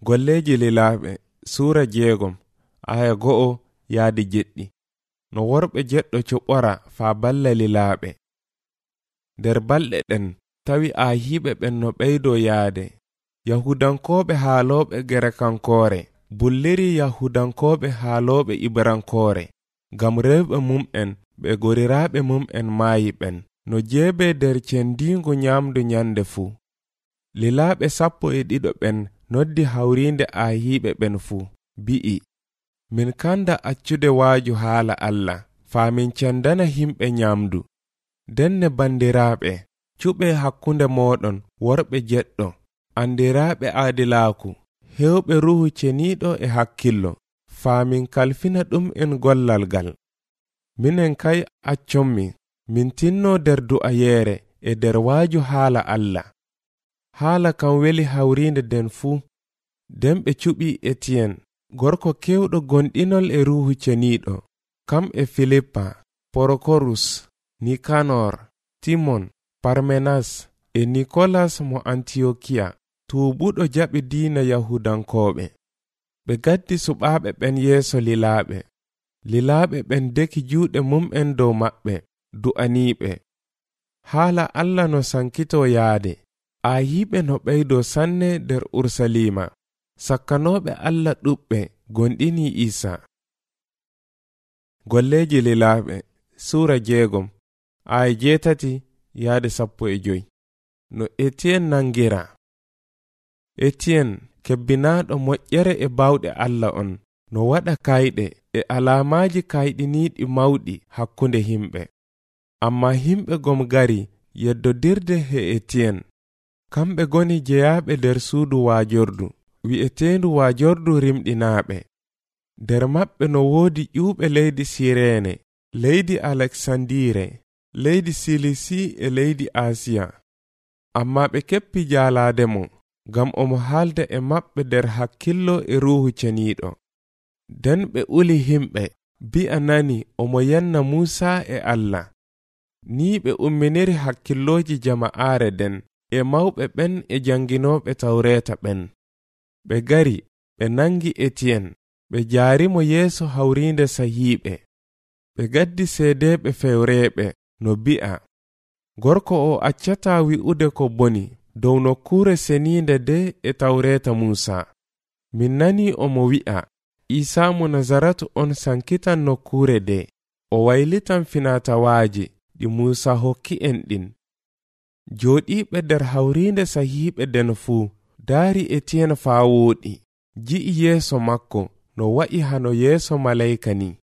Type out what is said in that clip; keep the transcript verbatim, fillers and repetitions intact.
Golleji lilaaɓe suura jeegom aya go'o yaadi jeɗɗi. No worɓe jeɗɗo cuɓɓora faa balla lilaaɓe. Nder balɗe ɗen tawi aahiɓe ɓen no ɓeydo yaade. Yahudankooɓe haalooɓe Gerekankoore bulliri Yahudankooɓe haalooɓe Ibrankoore ngam rewɓe mum'en ɓe goriraaɓe mum'en maayi ɓen no jeebe nder cendiingu nyaamdu nyande fuu. Lilaaɓe sappo e ɗiɗo ɓen noddi hawriinde aahiɓe ɓen fuu, bi'i, min kanda accude waaju haala Allah, faa min cendana himɓe nyaamdu. Denne bandiraaɓe, cuɓe hakkunde mooɗon worɓe jeɗɗo, andiraaɓe aadilaaku, hewɓe ruhu ceniiɗo e hakkillo, faa min kalfina ɗum en gollal gal. Minen kay accommi, min tinno nder du'ayeere e nder waaju haala Allah. Haala kam weli hawriinde den fuu. Den ɓe cuɓi Etiyen, gorko kewɗo gonɗinol e ruhu ceniiɗo, kam e Filippa, Porokorus, Nikanor, Timon, Parmenas e Nikolas mo Antiyokiya, tuubuɗo jaɓi diina Yahudankooɓe. Ɓe gaddi suɓaaɓe ɓen yeeso lilaaɓe. Lilaaɓe ɓen deki juuɗe mum'en dow maɓɓe, du'aniiɓe. Haala Allah no sankitoo yaade, aayiɓe no ɓeydo sanne nder Ursalima. Sakkanooɓe Allah ɗuɓɓe gonɗini Isa. Golleji lilaaɓe suura jeegom aya jeetati yaade sappo e joyi. No Etiyen nangira. Etiyen kebbinaaɗo moƴƴere e bawɗe Allah on, no waɗa kayɗe e alaamaaji kayɗiniiɗi mawɗi hakkunde himɓe. Amma himɓe gom gari yeddodirde he Etiyen. Kamɓe goni jeyaaɓe nder suudu waajordu, wi'eteendu waajordu rimɗinaaɓe. Nder maɓɓe no woodi ƴuuɓe leydi Sireene, leydi Aleksandire, leydi Silisi e leydi Asiya. Amma ɓe keppi jaalaade mo, ngam omo haalda e maɓɓe nder hakkillo e ruuhu ceniiɗo. Den ɓe uli himɓe, bi'a nani omo yenna Muusa e Allah. Ni ɓe umminiri hakkillooji jama'aare den e mawɓe ɓen e janginooɓe tawreeta ɓen. Ɓe gari, ɓe nangi Etiyen, ɓe jaarimo yeeso hawriinde sahiiɓe. Ɓe gaddi seedeeɓe fewreeɓe no bi'a, gorko o accataa wi'ude ko boni dow nokkuure seniinde de e tawreeta Muusa. Min nani omo wi'a, Isaa mo Nazaratu on sankitan nokkuure de, o waylitan finatawaaji ɗi Muusa hokki en ɗin. Jooɗiiɓe nder hawriinde sahiiɓe den fuu daari Etiyen faa wooɗi, ji'i yeeso makko no wa'i hano yeeso malayka ni.